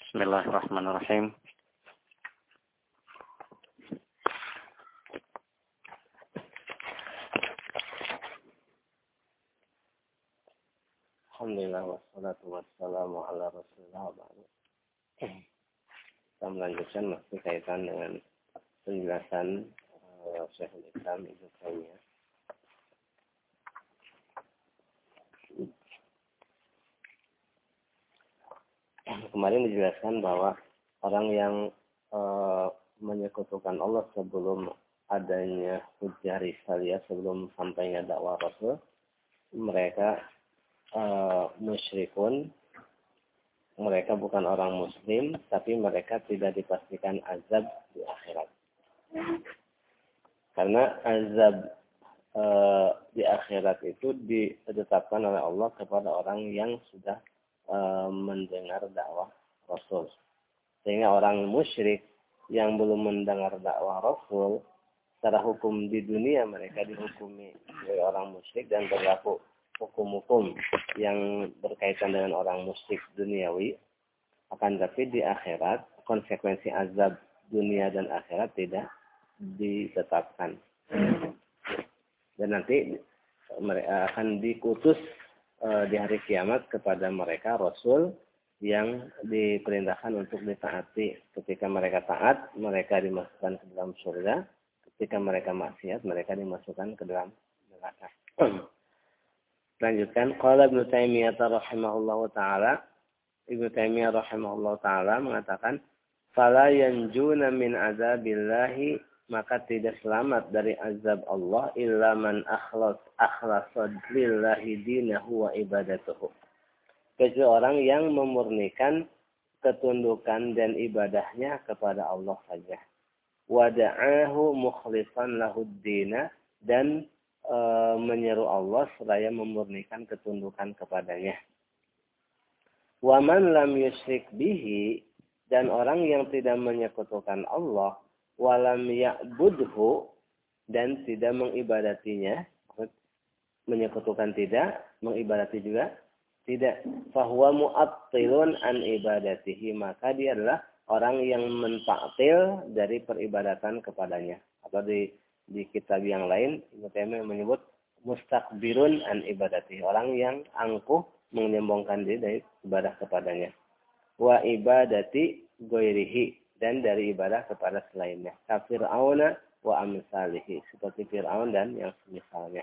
Bismillahirrahmanirrahim. Alhamdulillah wassalatu wassalamu ala Rasulillah wa ba'du. Kita melanjutkan masih kaitan dengan penjelasan Syekhul Islam Ibnu Taimiyah. Kemarin dijelaskan bahwa orang yang menyekutukan Allah sebelum adanya hujjah risaliyah, sebelum sampainya dakwah Rasul, mereka musyrikun, mereka bukan orang muslim, tapi mereka tidak dipastikan azab di akhirat. Karena azab di akhirat itu ditetapkan oleh Allah kepada orang yang sudah mendengar dakwah Rasul. Sehingga orang musyrik yang belum mendengar dakwah Rasul, secara hukum di dunia mereka dihukumi sebagai orang musyrik dan berlaku hukum-hukum yang berkaitan dengan orang musyrik duniawi. Akan tapi di akhirat, konsekuensi azab dunia dan akhirat tidak ditetapkan. Dan nanti mereka akan dikutus di hari kiamat kepada mereka Rasul yang diperintahkan untuk ditaati. Ketika mereka taat, mereka dimasukkan ke dalam surga. Ketika mereka maksiat, mereka dimasukkan ke dalam neraka. Lanjutkan. Qala Ibnu Taimiyah rahimahullahu ta'ala. Ibnu Taimiyah rahimahullahu ta'ala mengatakan, fala yanjuna min azabillahi, maka tidak selamat dari azab Allah illa man akhlasa lillahi dinahu wa ibadatuhu. Kecuali orang yang memurnikan ketundukan dan ibadahnya kepada Allah saja. Wa da'ahu mukhlishan lahu dina, dan menyeru Allah seraya memurnikan ketundukan kepadanya. Wa man lam yusyrik bihi, dan orang yang tidak menyekutukan Allah, walam ya'budhu, dan tidak mengibadatinya, menyekutukan tidak, mengibadati juga tidak, fahuwa mu'attilun an ibadatihi, maka dia adalah orang yang mentaktil dari peribadatan kepadanya. Atau di kitab yang lain Ibnu Taimiyah menyebut mustakbirun an ibadatihi, orang yang angkuh menyombongkan diri dari ibadah kepadanya. Wa ibadati ghairihi, dan dari ibadah kepada selainnya. Kafir'auna wa amsalihi, seperti Fir'aun dan yang semisalnya.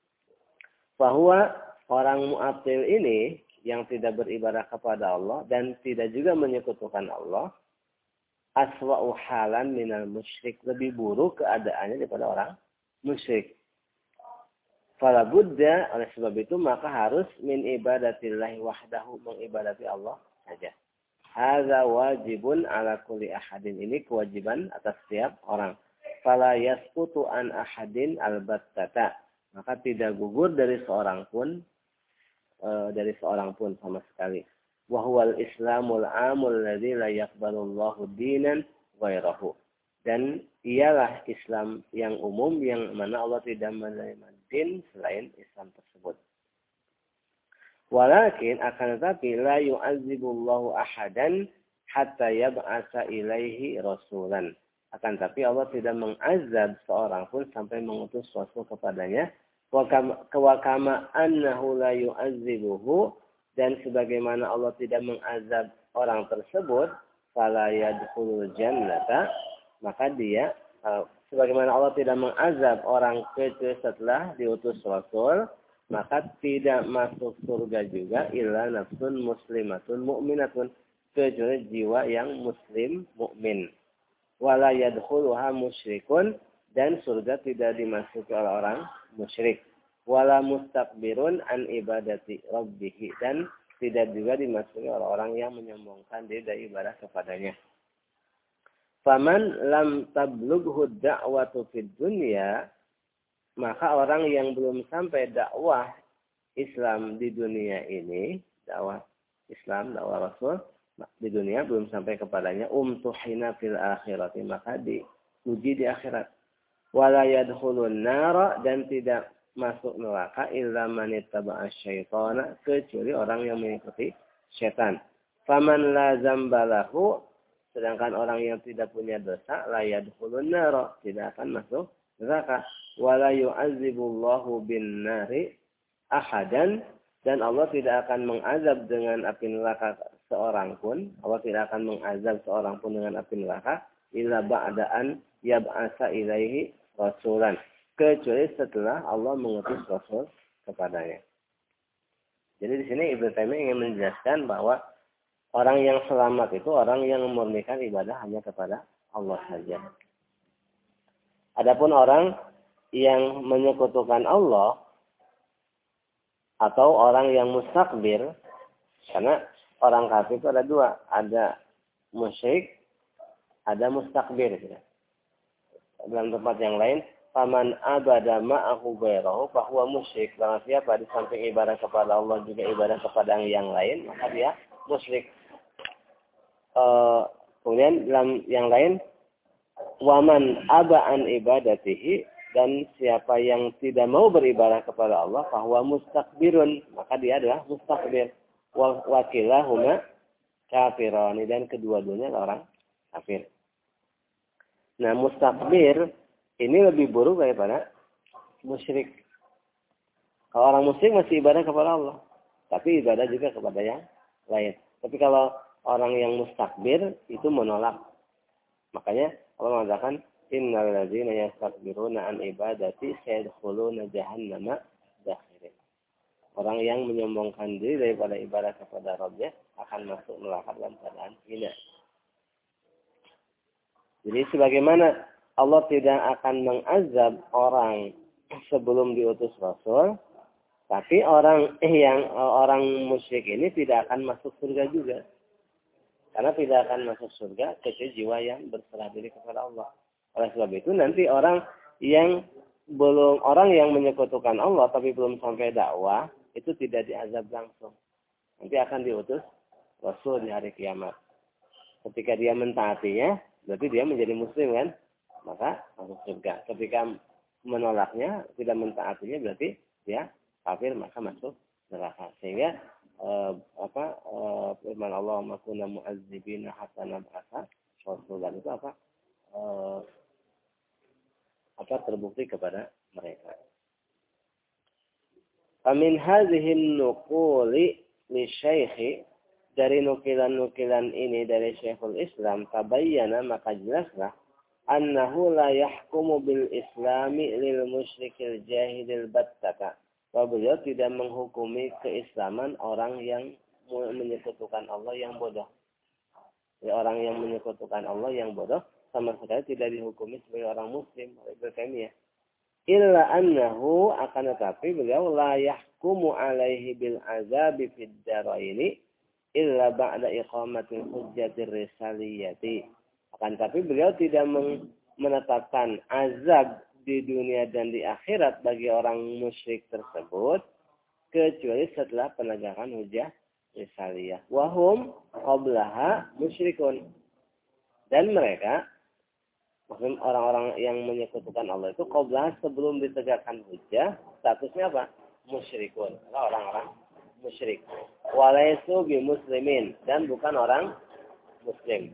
Bahwa orang mu'attil ini yang tidak beribadah kepada Allah dan tidak juga menyekutukan Allah, aswa'u halan minal musyrik, lebih buruk keadaannya daripada orang musyrik. Fala budda, oleh sebab itu maka harus min ibadatillahi wahdahu, mengibadati Allah saja. Hadza wajibun ala kulli ahadin, ini kewajiban atas setiap orang. Fala yasqutu an ahadin albattata, maka tidak gugur dari seorang pun sama sekali. Wa huwal islamul amul ladzi la yaqbalullahu dinan ghairahu, dan ialah Islam yang umum yang mana Allah tidak menerima din selain Islam tersebut. Walakin akan tetapi la yu'adzibullahu ahadan hatta yab'atsa ilaihi rasulan. Akan tetapi Allah tidak mengazab seorang pun sampai mengutus rasul kepadanya. Wa kama annahu la yu'adzibuhu, dan sebagaimana Allah tidak mengazab orang tersebut, fala yadkhulul jannata, maka dia sebagaimana Allah tidak mengazab orang kecuali setelah diutus rasul, maka tidak masuk surga juga illa nafsun muslimatun mu'minatun, kecuali jiwa yang muslim mukmin. Wala yadkhuluha musyrikun, dan surga tidak dimasuki oleh orang musyrik. Wala mustakbirun an ibadati rabbih, dan tidak juga dimasuki oleh orang yang menyombongkan diri dari ibadah kepadanya. Faman lam tablughu da'watu fid dunya, maka orang yang belum sampai dakwah Islam di dunia ini, dakwah Islam, dakwah Rasul di dunia belum sampai kepadanya, umtuhina fil akhirati, maka diuji di akhirat. Wala yadkhulun nara, dan tidak masuk neraka illa man ittaba'a syaitana, kecuali orang yang mengikuti syaitan. Faman la zambalahu, sedangkan orang yang tidak punya dosa, la yadkhulun nar, tidak akan masuk neraka. Wala yu'adzibullahu bin nari ahadan, dan Allah tidak akan mengazab dengan api neraka seorang pun. Allah tidak akan mengazab seorang pun dengan api neraka illa ba'daan yab'asa ilaihi rasulan, kecuali setelah Allah mengutus rasul kepadanya. Jadi di sini Ibnu Taimiyah ingin menjelaskan bahwa orang yang selamat itu orang yang memurnikan ibadah hanya kepada Allah saja. Adapun orang yang menyekutukan Allah atau orang yang mustakbir, karena orang kafir itu ada dua, ada musyrik, ada mustakbir. Dalam tempat yang lain, faman abada ma'ahu ghairahu fahuwa musyrik. Barang siapa di samping ibadah kepada Allah juga ibadah kepada yang lain, maka dia musyrik. Kemudian dalam yang lain, waman aba'an ibadatihi, dan siapa yang tidak mau beribadah kepada Allah, fahuwa mustakbirun, maka dia adalah mustakbir. Wakilahuma kafirani, dan kedua-duanya orang kafir. Nah, mustakbir ini lebih buruk daripada musyrik. Kalau orang musyrik masih ibadah kepada Allah, tapi ibadah juga kepada yang lain. Tapi kalau orang yang mustakbir itu menolak. Makanya Allah mengatakan, innal ladzina yastakbiruna an ibadati sayadkhuluna jahannama dakhirin. Orang yang menyombongkan diri daripada ibadah kepada Rabbnya akan masuk neraka dalam keadaan hina. Jadi sebagaimana Allah tidak akan mengazab orang sebelum diutus Rasul, tapi orang musyrik ini tidak akan masuk surga juga. Karena tidak akan masuk surga kecuali jiwa yang berserah diri kepada Allah. Oleh sebab itu nanti orang yang menyekutukan Allah tapi belum sampai dakwah itu tidak diazab langsung. Nanti akan diutus Rasul di hari kiamat. Ketika dia mentaatinya, berarti dia menjadi muslim kan? Maka masuk surga. Ketika menolaknya, tidak mentaatinya, berarti dia kafir, maka masuk neraka. Sehingga firman Allah, makuna mu'azzibina hatta nab'atha rasulan, itu terbukti kepada mereka. Amin hadhihi nuquli li syaikhi, dari nukilan-nukilan ini dari Syekhul Islam, tabayyana, maka jelaslah, annahu la yahkumu bil islami lil musyrikil jahilil battata, bahwa beliau tidak menghukumi keislaman orang yang menyekutukan Allah yang bodoh. Ya, orang yang menyekutukan Allah yang bodoh sama sekali tidak dihukumi sebagai orang muslim oleh Ibnu Taimiyah. Illa annahu, akan tetapi beliau la yahkumu alaihi bil azabi fid daraini illa ba'da iqamatil hujjatir risaliyati. Akan tetapi beliau tidak menetapkan azab di dunia dan di akhirat bagi orang musyrik tersebut kecuali setelah penegakan hujjah risaliyah. Wahum qablaha musyrikun. Dan mereka, maksud orang-orang yang menyekutukan Allah itu qablaha, sebelum ditegakkan hujjah, statusnya apa? Musyrikun. Orang-orang musyrik. Walaisu bi muslimin, dan bukan orang muslim.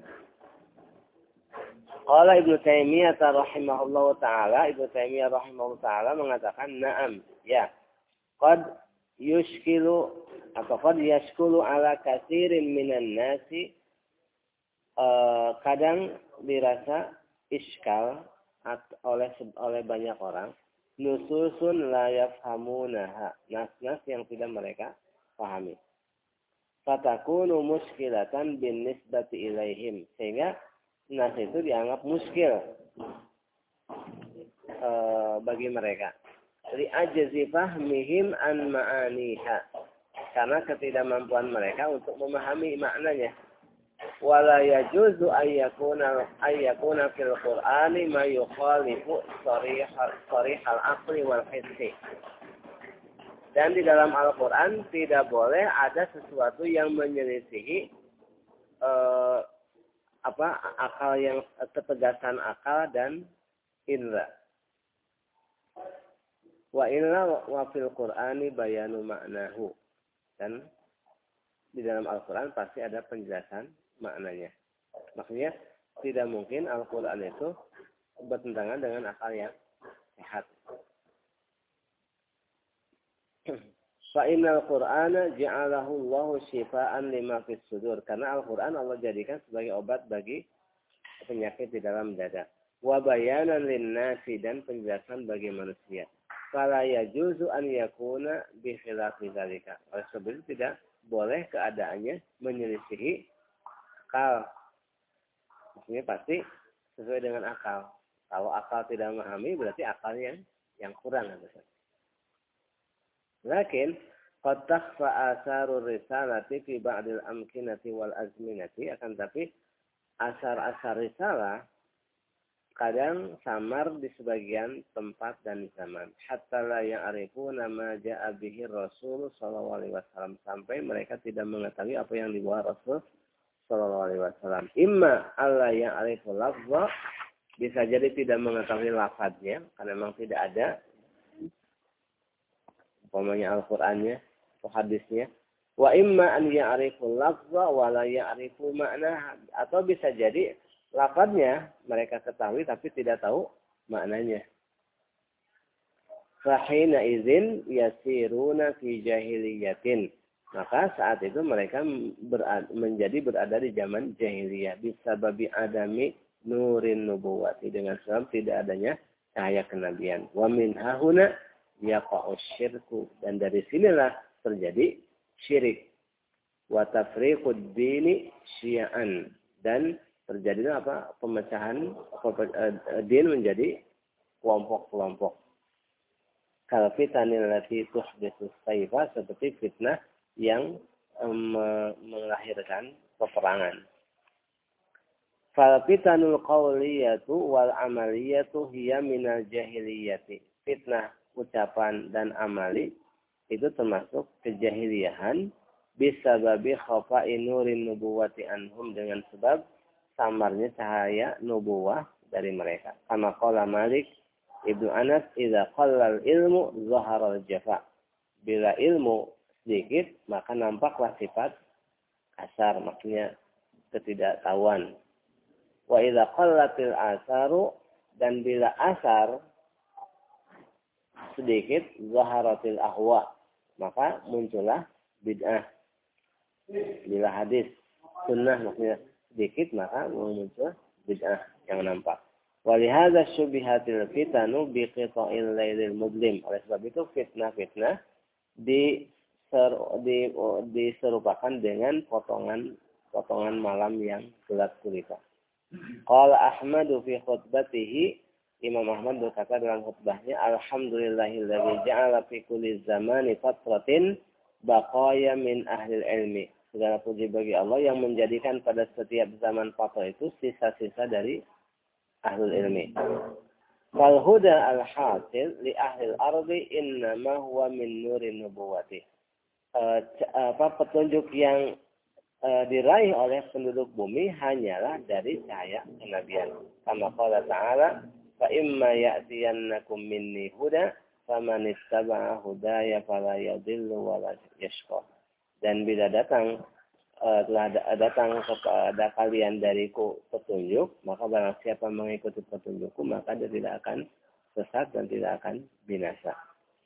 Qala Ibnu Taimiyah rahimahullahu taala, Ibnu Taimiyah rahimahullahu taala mengatakan, na'am, ya. Qad yushkilu atau qad yashkulu ala katsirin minan nasi, kadang dirasa iskal oleh banyak orang, nususun la yafhamunaha, nas-nas yang tidak mereka pahami. Fatakunu muskilatan bin nisbati ilaihim, sehingga nas itu dianggap muskil bagi mereka. Li ajzi fahmihim an ma'aniha, karena ketidakmampuan mereka untuk memahami maknanya. Wala yajuzu ayyakuna fil Qur'ani ma yukhalifu sharihal aqli wal hissi. Dan di dalam Al-Quran tidak boleh ada sesuatu yang menyelisihi akal, yang ketegasan akal dan indra. Wa illa wa fil Qur'ani bayanu ma'nahu. Dan di dalam Al-Quran pasti ada penjelasan maknanya. Maksudnya tidak mungkin Al-Quran itu bertentangan dengan akal yang sehat. Fa'innal Qur'ana ja'alahu Allahu syifaan lima fis sudur. Karena Al-Quran Allah jadikan sebagai obat bagi penyakit di dalam dada. Wa bayanan linnasi dan penjelasan bagi manusia. Fala yajuzu an yakuna bi khilafi dzalika. Oleh sebab itu tidak boleh keadaannya menyelisihi akal. Maksudnya pasti sesuai dengan akal. Kalau akal tidak memahami berarti akalnya yang kurang. Lakin qad takhfa asarur risalati fi ba'dil amkinati wal azminati, akan tapi asar-asar risalah kadang samar di sebagian tempat dan zaman. Hatta la ya'rifuna ma ja'a bihi Rasul sallallahu alaihi wasallam, sampai mereka tidak mengetahui apa yang dibawa Rasul sallallahu alaihi wasallam. Imma alla ya'rifu lafza, bisa jadi tidak mengetahui lafadznya karena memang tidak ada umpamanya Al-Qur'annya atau hadisnya. Wa imma an ya'rifu lafza wa la ya'rifu ma'na, atau bisa jadi lafadznya mereka ketahui tapi tidak tahu maknanya. Fahina izin yasiruna fi jahiliyatin, maka saat itu mereka berada di zaman jahiliyah. Bisa babi adami nurin nubuwati, dengan sebab tidak adanya cahaya kenabian. Wa min hahuna yaqa'u syirku, dan dari sinilah terjadi syirik. Wa tafriqud dini syi'an, dan terjadilah pemecahan din menjadi kelompok-kelompok. Kal fitanil lati tuhditsus sayfa, seperti fitnah yang melahirkan peperangan. Fal fitanul qawliyatu wal amaliyatu hiya minal jahiliyati. Fitnah ucapan dan amali itu termasuk kejahiliahan, bisa babi khafa'i nurin nubuwati anhum, dengan sebab samarnya cahaya nubuwah dari mereka. Kama qala Malik Ibnu Anas, idza qallal ilmu zaharal jafa. Bila ilmu sedikit maka nampaklah sifat kasar, maksudnya ketidaktahuan. Wa idza qallatil asaru, dan bila asar sedikit zaharatil ahwa, maka muncullah bid'ah. Bila hadis sunnah maksudnya sedikit maka muncul bid'ah yang nampak. Walihadza syubihatil fitanu biqita'il lailil mudlim. Oleh sebab itu fitnah-fitnah diserupakan dengan potongan malam yang gelap gulita. Qala Ahmadu fi khutbatihi, Imam Ahmad berkata dalam khutbahnya, alhamdulillahilladzi ja'ala fi kulli zamani fatratin baqaya min ahli ilmi. Segala puji bagi Allah yang menjadikan pada setiap zaman fatra itu sisa-sisa dari ahlul ilmi. Fal huda al-hasil li ahli al-ardi innama huwa min nurin nubuwati. Petunjuk yang diraih oleh penduduk bumi hanyalah dari cahaya kenabian. Kama qala ta'ala, fa imma ya'tiyannakum minni huda faman ittaba'a hudaya fala yadhillu wa la yashqa. Dan bila telah datang kepada kalian dariku petunjuk, maka barang siapa mengikuti petunjukku maka dia tidak akan sesat dan tidak akan binasa.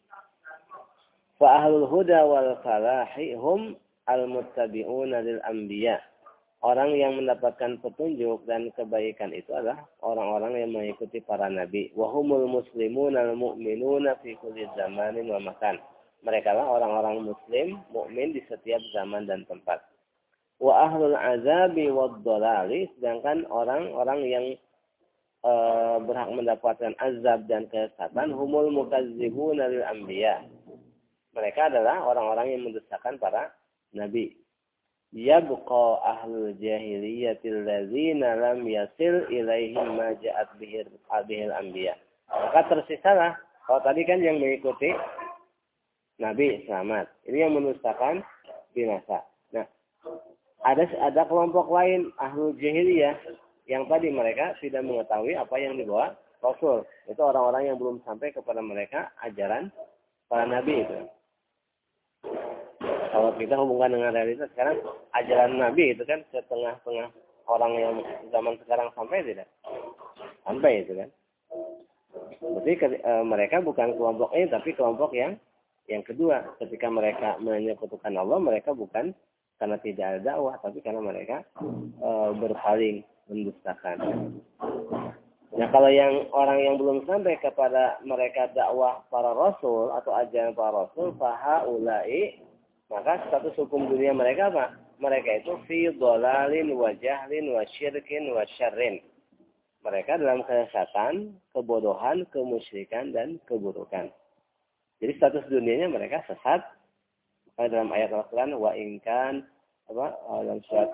Fa ahlul huda wal falahi hum al-muttabi'una lil anbiya. Orang yang mendapatkan petunjuk dan kebaikan itu adalah orang-orang yang mengikuti para nabi. Wa humul muslimuna al-mu'minuna fi kulli zamanin wa makan. Mereka lah orang-orang muslim, mukmin di setiap zaman dan tempat. Wa ahlul azabi wad dhalali, sedangkan orang-orang yang berhak mendapatkan azab dan kesesatan, humul mukazzibuna lil anbiya. Mereka adalah orang-orang yang mendustakan para nabi. Yabqa ahlul jahiliyatil ladzina lam yasil ilaihim ma ja'at bihil anbiya. Maka tersisalah, kalau tadi kan yang mengikuti nabi selamat, ini yang mendustakan binasa. Nah, ada kelompok lain ahlul jahiliyah yang tadi mereka tidak mengetahui apa yang dibawa Rasul. Itu orang-orang yang belum sampai kepada mereka ajaran para nabi itu. Kalau kita hubungkan dengan realitas sekarang, ajaran Nabi itu kan ke tengah-tengah orang yang zaman sekarang sampai tidak? Sampai itu kan. Berarti mereka bukan kelompok ini, tapi kelompok yang kedua. Ketika mereka menyekutukan Allah, mereka bukan karena tidak ada dakwah, tapi karena mereka berpaling, mendustakan. Nah, kalau yang orang yang belum sampai kepada mereka dakwah para rasul atau ajaran para rasul, fahaulai, maka status hukum dunia mereka apa? Mereka itu fi dhalalin wa jahlin wa syirkin wa syarrin. Mereka dalam kesesatan, kebodohan, kemusyrikan dan keburukan. Jadi status dunianya mereka sesat. Maka dalam ayat Al-Quran wa inkan dalam surat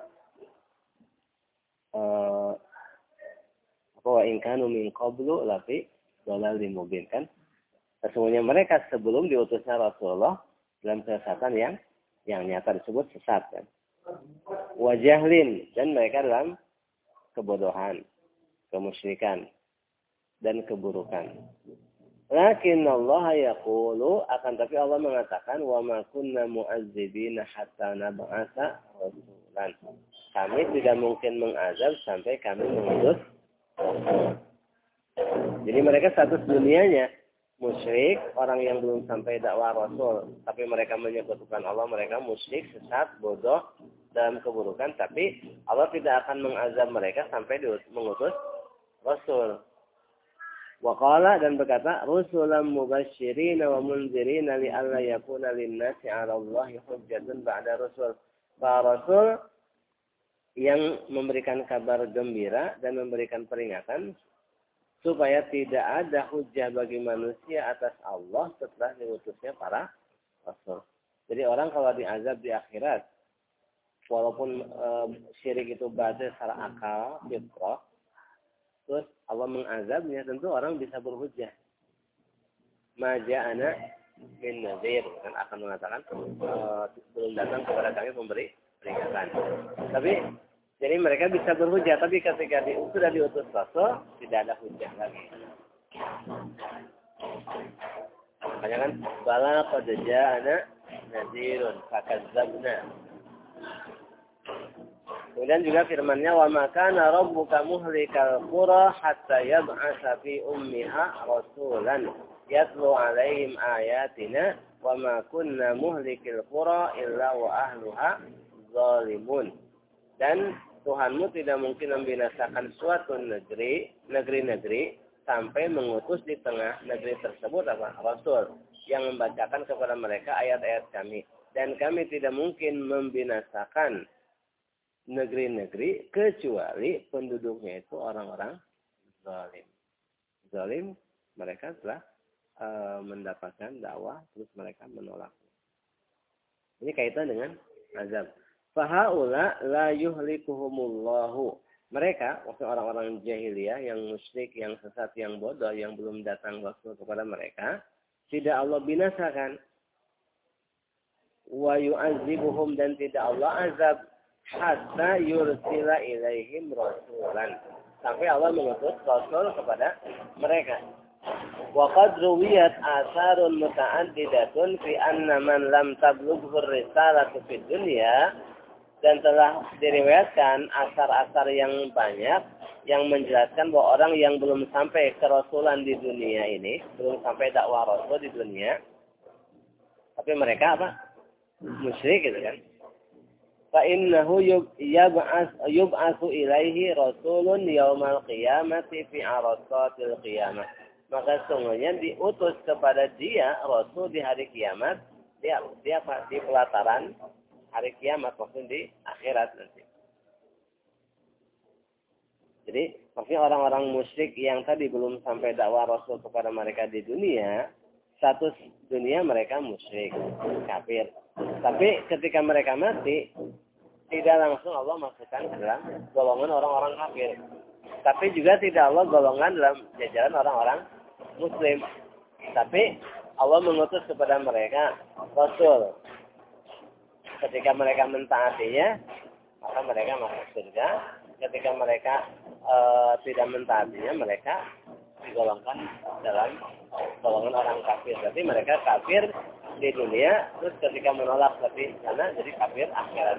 wa inkanu min qablu lafi dhalalin mubin kan. Sesungguhnya mereka sebelum diutusnya Rasulullah dalam kesesatan yang nyata disebut sesat kan. Wa jahlin, dan mereka dalam kebodohan, kemusyrikan dan keburukan. Lakin Allah yaqulu, akan tapi Allah mengatakan wa ma kunna mu'azzibina hatta nab'atsa rasulan. Kami tidak mungkin mengazab sampai kami mengutus. Jadi mereka status dunianya musyrik, orang yang belum sampai dakwah Rasul, tapi mereka menyekutukan Allah, mereka musyrik, sesat, bodoh dalam keburukan, tapi Allah tidak akan mengazab mereka sampai mengutus Rasul. Waqala, dan berkata, rusulan mubasysyirin wa mundzirin li'alla yakuna lin-nasi 'ala Allahi hujjatun ba'da rusul. Para rasul yang memberikan kabar gembira dan memberikan peringatan supaya tidak ada hujah bagi manusia atas Allah setelah diutusnya para rasul. Jadi orang kalau diazab di akhirat, walaupun syirik itu batil secara akal, fitrah, terus Allah mengazabnya, tentu orang bisa berhujjah. Maja'ana min nadhir, kan akan mengatakan belum datang kepada kami memberi peringatan. Tapi jadi mereka bisa berhujjah, tapi ketika sudah diutus Rasul, tidak ada hujjah lagi. Makanya kan, bala qad ja'ana nadhirun fakadzabna. Kemudian juga firman-Nya, wa ma kana rabbuka muhlikal qura hatta yab'atsa fi ummiha rasulan yatlu 'alaihim ayatina wa ma kunna muhlikil qura illa wa ahluha zalimun. Dan Tuhanmu tidak mungkin membinasakan suatu negeri sampai mengutus di tengah negeri tersebut Rasul yang membacakan kepada mereka ayat-ayat kami. Dan kami tidak mungkin membinasakan negeri-negeri kecuali penduduknya itu orang-orang zalim. Zalim, mereka telah mendapatkan dakwah, terus mereka menolak. Ini kaitan dengan azab. Fahaula la yuhlikuhumullahu. Mereka, maksudnya orang-orang jahiliyah yang musyrik, yang sesat, yang bodoh, yang belum datang Rasul kepada mereka, tidak Allah binasakan. Wa yu'adzibuhum, dan tidak Allah azab hatta yursila ilaihim rasulan. Sampai Allah mengutus Rasul kepada mereka. Wa qad ruwiyat atharun muta'addidatun fi anna man lam tablughu risalatu fid dunya. Dan telah diriwayatkan asar-asar yang banyak yang menjelaskan bahwa orang yang belum sampai kerasulan di dunia ini, belum sampai dakwah Rasul di dunia, tapi mereka apa? Musyrik gitu kan. Fa innahu yub'atsu ilaihi rasulun yaumal qiyamati fi arasatil qiyamah. Maka sungguhnya diutus kepada dia Rasul di hari kiamat, dia di pelataran hari kiamat, maksudnya di akhirat nanti. Jadi maksudnya orang-orang musyrik yang tadi belum sampai dakwah Rasul kepada mereka di dunia, status dunia mereka musyrik, kafir. Tapi ketika mereka mati, tidak langsung Allah masukkan ke dalam golongan orang-orang kafir. Tapi juga tidak Allah golongan dalam jajaran orang-orang muslim. Tapi Allah mengutus kepada mereka Rasul. Ketika mereka mentaatinya, maka mereka masuk surga. Ketika mereka tidak mentaatinya, mereka digolongkan dalam golongan orang kafir. Jadi mereka kafir di dunia, terus ketika menolak tapi sana jadi kafir akhirat.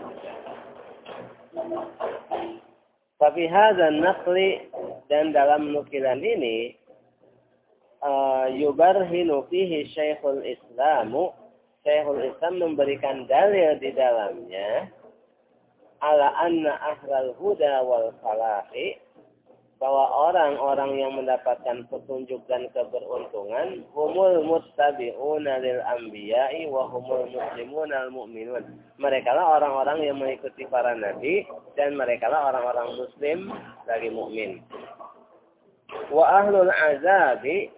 Tapi hadzal naqli, dan dalam nukilan ini yubarhinu fihi Syekhul Islam memberikan dalil di dalamnya ala anna ahlal huda wal falahi, bahwa orang-orang yang mendapatkan petunjuk dan keberuntungan humul muttabi'una lil anbiya'i wa humul muslimuna al mu'minun. Mereka lah orang-orang yang mengikuti para nabi dan mereka lah orang-orang muslim dari mukmin. Wa ahlul azabi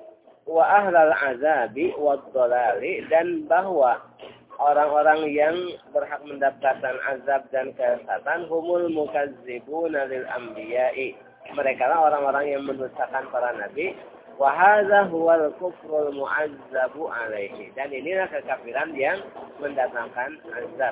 wad dhalali, dan bahwa orang-orang yang berhak mendapatkan azab dan kesesatan humul mukazzibuna lil anbiya'i, mereka lah orang-orang yang mendustakan para nabi. Wa hadza huwal kufrul mu'azzabu alaihi, dan inilah kekafiran yang mendatangkan azab.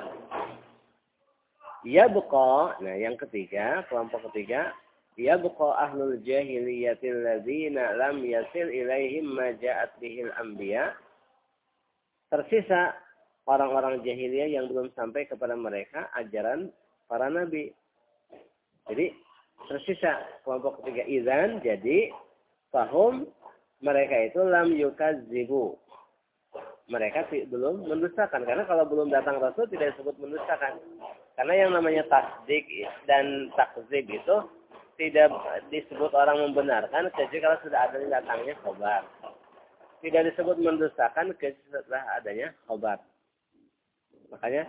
Yabqa, nah yang ketiga, kelompok ketiga, yabqa ahlul jahiliyatil ladzina lam yasil ilaihim ma ja'at bihil anbiya. Tersisa orang-orang jahiliyah yang belum sampai kepada mereka ajaran para nabi. Jadi tersisa kelompok ketiga, idzan, jadi fahum, mereka itu lam yukazzibu, mereka belum mendustakan, karena kalau belum datang rasul tidak disebut mendustakan. Karena yang namanya tasdik dan takzib itu tidak disebut orang membenarkan kecuali kalau sudah adanya datangnya khabar. Tidak disebut mendustakan kecuali setelah adanya khabar. Makanya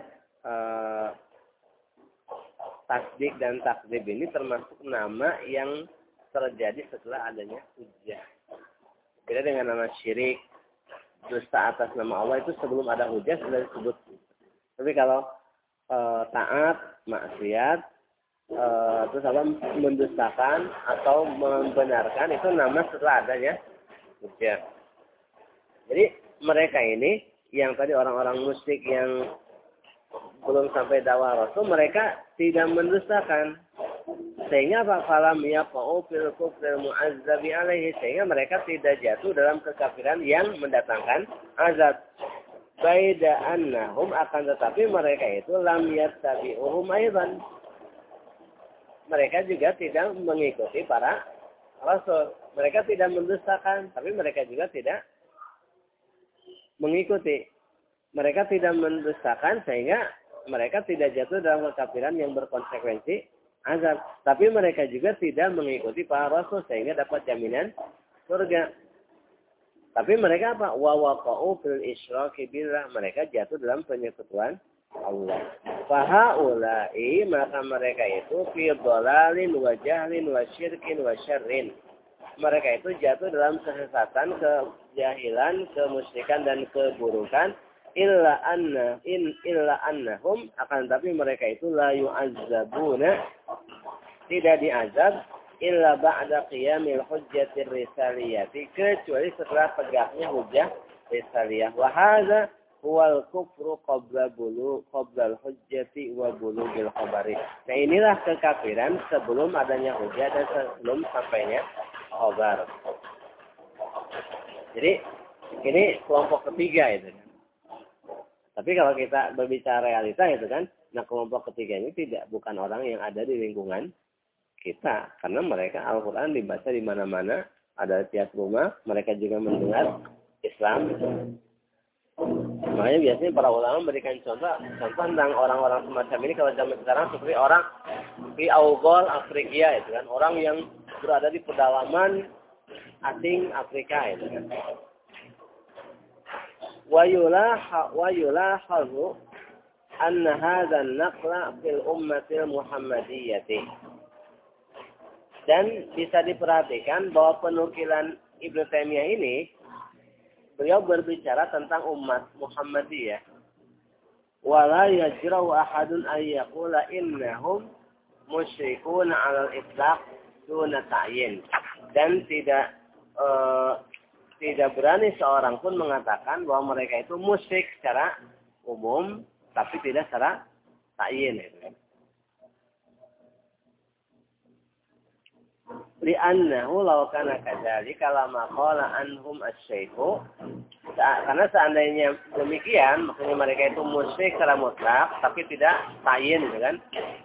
tasdik dan takzib ini termasuk nama yang terjadi setelah adanya hujjah. Beda dengan nama syirik, dusta atas nama Allah, itu sebelum ada hujjah sudah disebut. Tapi kalau taat, maksiat, terus apa, mendustakan atau membenarkan, itu nama setelah adanya hujjah. Jadi mereka ini yang tadi orang-orang musyrik yang belum sampai dakwah Rasul, mereka tidak mendustakan. Sehingga falam yaqau fil kufril mu'azzabi alaihi, sehingga mereka tidak jatuh dalam kekafiran yang mendatangkan azab. Baida annahum, akan tetapi mereka itu lam yattabi'uhum aidan. Mereka juga tidak mengikuti para rasul. Mereka tidak mendustakan, tapi mereka juga tidak mengikuti. Mereka tidak mendustakan sehingga mereka tidak jatuh dalam kekafiran yang berkonsekuensi azab. Tapi mereka juga tidak mengikuti para rasul sehingga dapat jaminan surga. Tapi mereka apa? Wa waqa'u fil isyraki billah, mereka jatuh dalam penyekutuan Allah. Fahaulai, maka mereka itu fi dhalalin wa jahlin wa syirkin wa syarrin. Mereka itu jatuh dalam kesesatan, kejahilan, kemusyrikan dan keburukan. Illa annahum, akan tapi mereka itu la yu'azzabuna, tidak diazab, illa ba'da qiyamil hujjatir risaliyati, kecuali setelah tegaknya hujjah risaliyah. Wa hadza huwal kufru qabla al-hujjati wa bulughil khabari. Nah, inilah kekafiran sebelum adanya hujjah dan sebelum sampainya khabar. Jadi ini kelompok ketiga itu. Tapi kalau kita berbicara realita itu kan, nah kelompok ketiga ini bukan orang yang ada di lingkungan kita, karena mereka Al-Quran dibaca di mana-mana, ada tiap rumah, mereka juga mendengar Islam. Makanya biasanya para ulama memberikan contoh tentang orang-orang semacam ini kalau zaman sekarang seperti orang di Augol Afrika itu kan, orang yang berada di pedalaman asing Afrika itu kan. Wa yulahazu anna hadha an-naqla fil ummatil muhammadiyyati. Dan bisa diperhatikan bahwa penukilan Ibnu Taimiyah ini, beliau berbicara tentang umat Muhammadiyah. Wala yajra'u ahadun ay yaqula innahum musyrikuna 'alal itlaq duna ta'yin. Dan tidak berani seorang pun mengatakan bahwa mereka itu musyrik secara umum, tapi tidak secara ta'yin. Li'annahu law kana kadzalika lama qala anhum asy-syaikhu, Karena seandainya demikian, maksudnya mereka itu musyrik secara mutlak, tapi tidak tayin, gitu kan?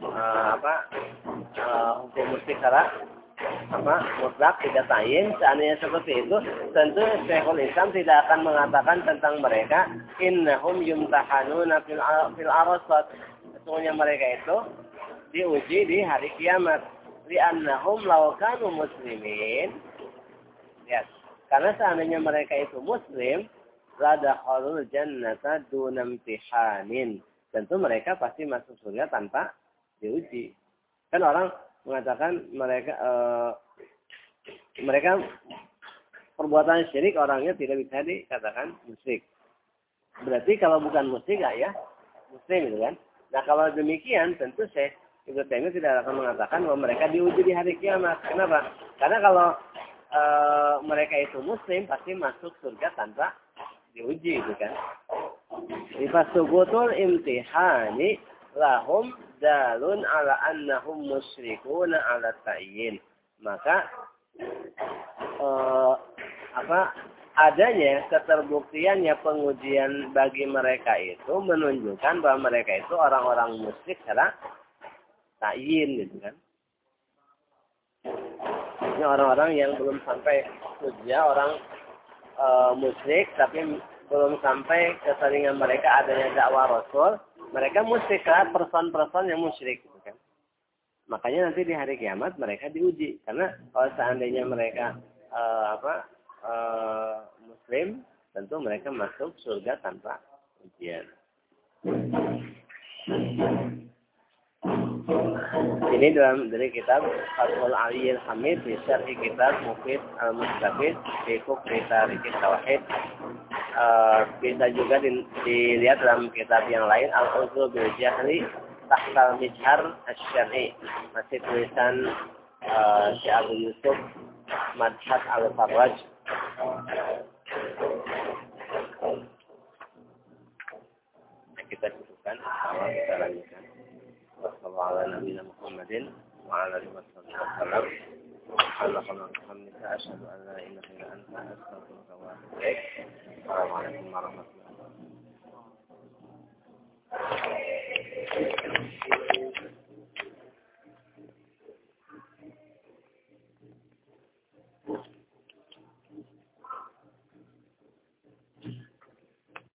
Hukum musyrik secara mutlak tidak tayin. Seandainya seperti itu, tentu Syekhul Islam tidak akan mengatakan tentang mereka innahum yumtahanuna fil arasat. Sesungguhnya mereka itu diuji di hari kiamat. Li'annahum law kanu muslimin. Ya, karena seandainya mereka itu muslim, ladakhalul jannata duna imtihanin. Tentu mereka pasti masuk surga tanpa diuji. Kan orang mengatakan mereka perbuatan syirik orangnya tidak bisa dikatakan musyrik. Berarti kalau bukan musyrik ya muslim, gitu kan? Nah, kalau demikian tentu Ibnu Taimiyah tidak akan mengatakan bahwa mereka diuji di hari kiamat. Kenapa? Karena kalau mereka itu muslim pasti masuk surga tanpa diuji, gitu kan? Ifasubutul imtihani lahum dalun ala annahum musyrikuna ala ta'yin. Maka adanya keterbuktiannya pengujian bagi mereka itu menunjukkan bahwa mereka itu orang-orang musyrik secara ta'yin, gitu kan? Ini orang-orang yang belum sampai hujjah, orang musyrik tapi belum sampai keseringan mereka adanya dakwah Rasul, mereka musyrik, person-person yang musyrik, gitu kan? Makanya nanti di hari kiamat mereka diuji, karena kalau seandainya mereka muslim, tentu mereka masuk surga tanpa ujian. Ini dari kitab Fathul Aliyil Hamid di syarhi kitab Mufid Al-Mustafid di Kufri Tariqit Tauhid. Bisa juga dilihat dalam kitab yang lain, Al-Uzur bil Jahli Tahtal Mizhar Asy-Syar'i, masih tulisan Syekh Abu Yusuf Madhat Al-Farraj. Kita cukupkan, kalau kita lanjutkan. Wassalamualaikum warahmatullahi wabarakatuh. Asyhadu an la ilaha illa anta astaghfiruka wa atubu ilaik. Assalamualaikum warahmatullahi wabarakatuh.